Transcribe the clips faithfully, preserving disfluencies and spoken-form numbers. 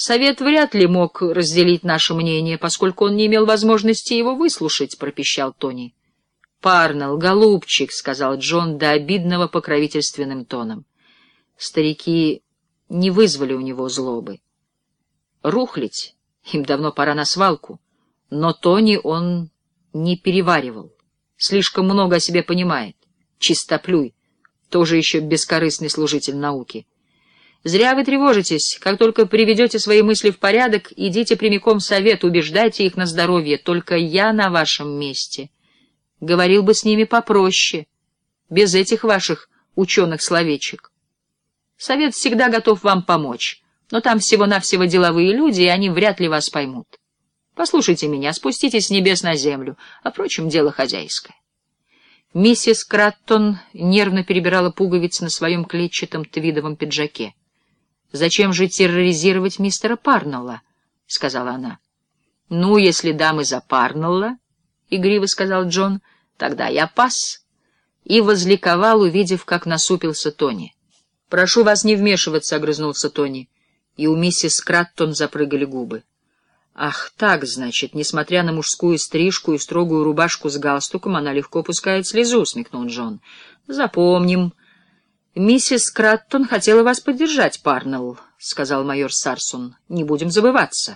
Совет вряд ли мог разделить наше мнение, поскольку он не имел возможности его выслушать, — пропищал Тони. — Парнелл, голубчик, — сказал Джон до обидного покровительственным тоном. Старики не вызвали у него злобы. Рухлить, им давно пора на свалку, но Тони он не переваривал. Слишком много о себе понимает. Чистоплюй, тоже еще бескорыстный служитель науки. Зря вы тревожитесь. Как только приведете свои мысли в порядок, идите прямиком в совет, убеждайте их на здоровье. Только я на вашем месте говорил бы с ними попроще, без этих ваших ученых-словечек. Совет всегда готов вам помочь, но там всего-навсего деловые люди, и они вряд ли вас поймут. Послушайте меня, спуститесь с небес на землю, а, впрочем, дело хозяйское. Миссис Краттон нервно перебирала пуговицы на своем клетчатом твидовом пиджаке. «Зачем же терроризировать мистера Парнелла?» — сказала она. «Ну, если дамы за Парнелла, — игриво сказал Джон, — тогда я пас». И возликовал, увидев, как насупился Тони. «Прошу вас не вмешиваться», — огрызнулся Тони, и у миссис Краттон запрыгали губы. «Ах, так, значит, несмотря на мужскую стрижку и строгую рубашку с галстуком, она легко пускает слезу», — смекнул Джон. «Запомним». «Миссис Краттон хотела вас поддержать, Парнелл», — сказал майор Сарсон. «Не будем забываться».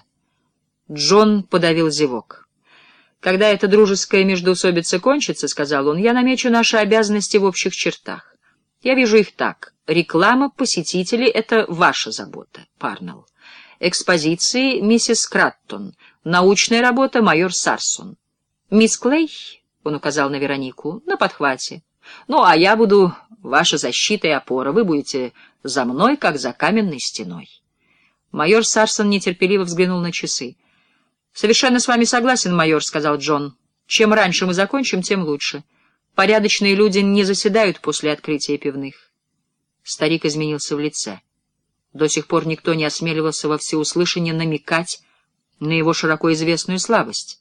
Джон подавил зевок. «Когда эта дружеская междоусобица кончится, — сказал он, — я намечу наши обязанности в общих чертах. Я вижу их так. Реклама, посетители — это ваша забота, Парнелл. Экспозиции — миссис Краттон. Научная работа — майор Сарсон. Мисс Клей, — он указал на Веронику, — на подхвате. Ну, а я буду ваша защита и опора. Вы будете за мной, как за каменной стеной». Майор Сарсон нетерпеливо взглянул на часы. «Совершенно с вами согласен, майор», — сказал Джон. «Чем раньше мы закончим, тем лучше. Порядочные люди не заседают после открытия пивных». Старик изменился в лице. До сих пор никто не осмеливался во всеуслышание намекать на его широко известную слабость.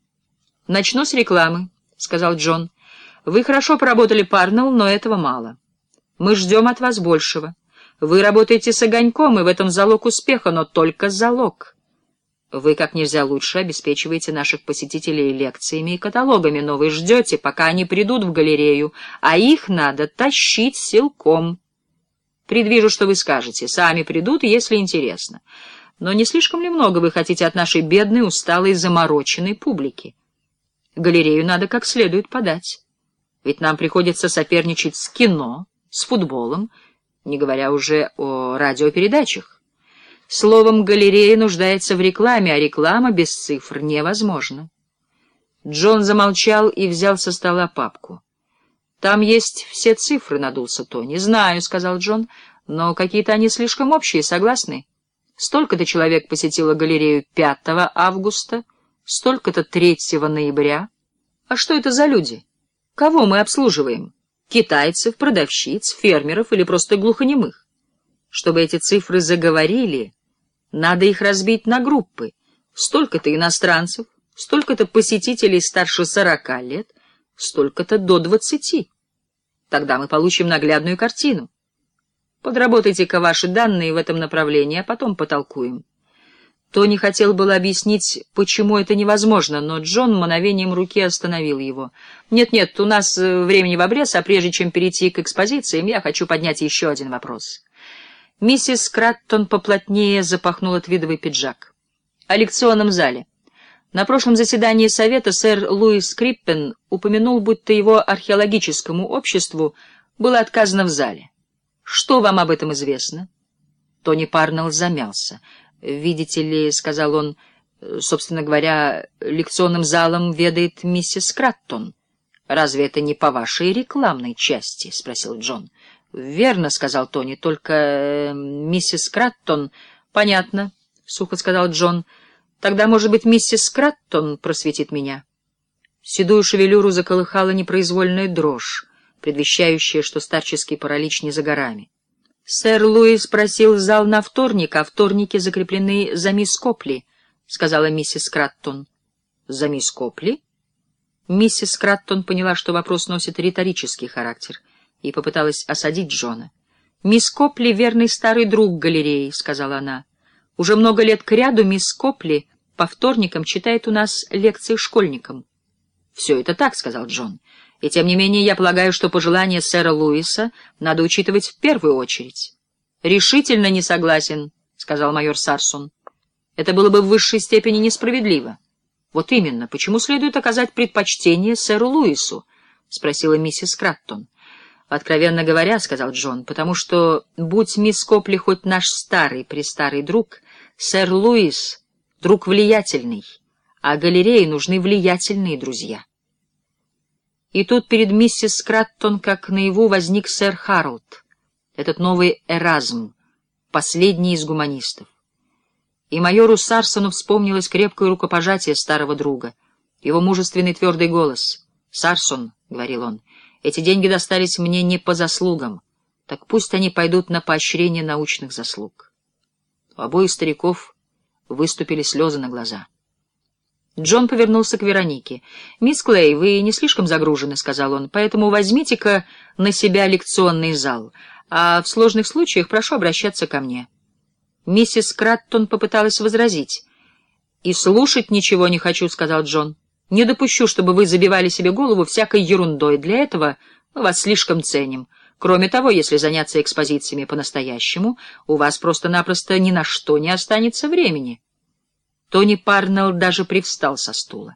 «Начну с рекламы», — сказал Джон. «Вы хорошо поработали, Парнелл, но этого мало. Мы ждем от вас большего. Вы работаете с огоньком, и в этом залог успеха, но только залог. Вы как нельзя лучше обеспечиваете наших посетителей лекциями и каталогами, но вы ждете, пока они придут в галерею, а их надо тащить силком. Предвижу, что вы скажете, сами придут, если интересно. Но не слишком ли много вы хотите от нашей бедной, усталой, замороченной публики? Галерею надо как следует подать. Ведь нам приходится соперничать с кино, с футболом, не говоря уже о радиопередачах. Словом, галерея нуждается в рекламе, а реклама без цифр невозможна». Джон замолчал и взял со стола папку. «Там есть все цифры», — надулся Тони. «Знаю», — сказал Джон, — «но какие-то они слишком общие, согласны? Столько-то человек посетило галерею пятого августа, столько-то третьего ноября. А что это за люди? Кого мы обслуживаем? Китайцев, продавщиц, фермеров или просто глухонемых? Чтобы эти цифры заговорили, надо их разбить на группы. Столько-то иностранцев, столько-то посетителей старше сорока лет, столько-то до двадцати. Тогда мы получим наглядную картину. Подработайте-ка ваши данные в этом направлении, а потом потолкуем». Тони хотел было объяснить, почему это невозможно, но Джон мановением руки остановил его. «Нет-нет, у нас времени в обрез, а прежде чем перейти к экспозициям, я хочу поднять еще один вопрос». Миссис Краттон поплотнее запахнула твидовый пиджак. «О лекционном зале. На прошлом заседании совета сэр Луис Криппен упомянул, будто его археологическому обществу было отказано в зале. Что вам об этом известно?» Тони Парнелл замялся. «Видите ли, — сказал он, — собственно говоря, лекционным залом ведает миссис Краттон. Разве это не по вашей рекламной части?» — спросил Джон. «Верно, — сказал Тони, — только э, миссис Краттон...» «Понятно, — сухо сказал Джон. Тогда, может быть, миссис Краттон просветит меня». Седую шевелюру заколыхала непроизвольная дрожь, предвещающая, что старческий паралич не за горами. «Сэр Луис просил зал на вторник, а вторники закреплены за мисс Копли», — сказала миссис Краттон. «За мисс Копли?» Миссис Краттон поняла, что вопрос носит риторический характер, и попыталась осадить Джона. «Мисс Копли — верный старый друг галереи», — сказала она. Уже много лет кряду мисс Копли по вторникам читает у нас лекции школьникам. — Все это так, — сказал Джон. — И тем не менее я полагаю, что пожелания сэра Луиса надо учитывать в первую очередь. — Решительно не согласен, — сказал майор Сарсон. — Это было бы в высшей степени несправедливо. — Вот именно. Почему следует оказать предпочтение сэру Луису? — спросила миссис Краттон. — Откровенно говоря, — сказал Джон, — потому что, будь мисс Копли хоть наш старый-престарый друг, сэр Луис — друг влиятельный, а галерее нужны влиятельные друзья. И тут перед миссис Краттон как наяву возник сэр Харолд, этот новый Эразм, последний из гуманистов. И майору Сарсону вспомнилось крепкое рукопожатие старого друга, его мужественный твердый голос. «Сарсон», — говорил он, — «эти деньги достались мне не по заслугам, так пусть они пойдут на поощрение научных заслуг». У обоих стариков выступили слезы на глаза. Джон повернулся к Веронике. «Мисс Клей, вы не слишком загружены», — сказал он, — «поэтому возьмите-ка на себя лекционный зал, а в сложных случаях прошу обращаться ко мне». Миссис Краттон попыталась возразить. «И слушать ничего не хочу», — сказал Джон. «Не допущу, чтобы вы забивали себе голову всякой ерундой. Для этого мы вас слишком ценим. Кроме того, если заняться экспозициями по-настоящему, у вас просто-напросто ни на что не останется времени». Тони Парнелл даже привстал со стула.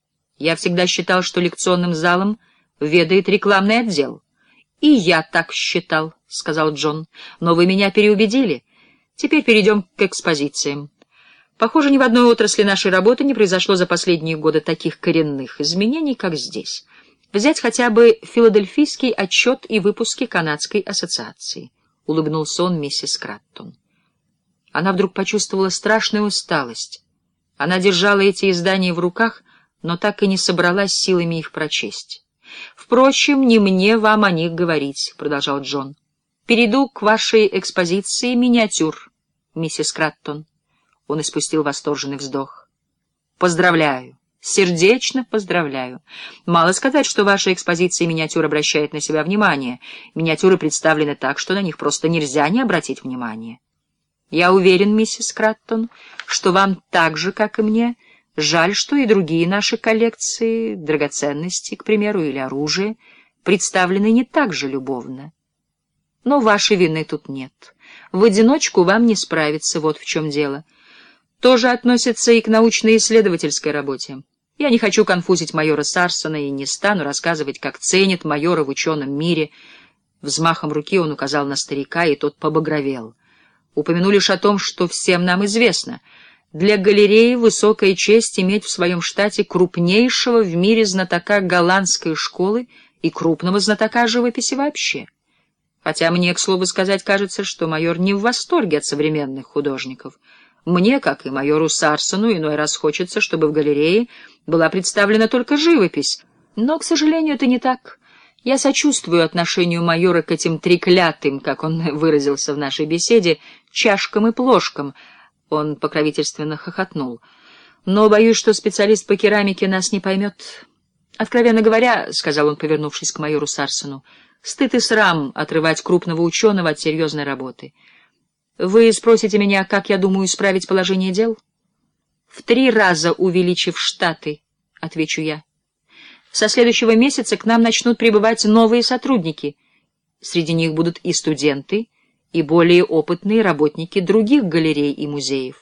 «Я всегда считал, что лекционным залом ведает рекламный отдел». «И я так считал», — сказал Джон. «Но вы меня переубедили. Теперь перейдем к экспозициям. Похоже, ни в одной отрасли нашей работы не произошло за последние годы таких коренных изменений, как здесь. Взять хотя бы филадельфийский отчет и выпуски Канадской ассоциации», — улыбнулся он миссис Краттон. Она вдруг почувствовала страшную усталость. Она держала эти издания в руках, но так и не собралась силами их прочесть. «Впрочем, не мне вам о них говорить», — продолжал Джон. «Перейду к вашей экспозиции миниатюр, миссис Краттон». Он испустил восторженный вздох. «Поздравляю, сердечно поздравляю. Мало сказать, что ваша экспозиция миниатюр обращает на себя внимание. Миниатюры представлены так, что на них просто нельзя не обратить внимания. Я уверен, миссис Краттон, что вам так же, как и мне, жаль, что и другие наши коллекции, драгоценности, к примеру, или оружие, представлены не так же любовно. Но вашей вины тут нет. В одиночку вам не справиться, вот в чем дело. Тоже относится и к научно-исследовательской работе. Я не хочу конфузить майора Сарсона и не стану рассказывать, как ценят майора в ученом мире. Взмахом руки он указал на старика, и тот побагровел. Упомяну лишь о том, что всем нам известно. Для галереи высокая честь иметь в своем штате крупнейшего в мире знатока голландской школы и крупного знатока живописи вообще. Хотя мне, к слову сказать, кажется, что майор не в восторге от современных художников. Мне, как и майору Сарсону, иной раз хочется, чтобы в галерее была представлена только живопись. Но, к сожалению, это не так. Я сочувствую отношению майора к этим треклятым, как он выразился в нашей беседе, чашкам и плошкам. Он покровительственно хохотнул. Но боюсь, что специалист по керамике нас не поймет. Откровенно говоря, — сказал он, повернувшись к майору Сарсону, — стыд и срам отрывать крупного ученого от серьезной работы. Вы спросите меня, как я думаю исправить положение дел? В три раза увеличив штаты, — отвечу я. Со следующего месяца к нам начнут прибывать новые сотрудники. Среди них будут и студенты, и более опытные работники других галерей и музеев.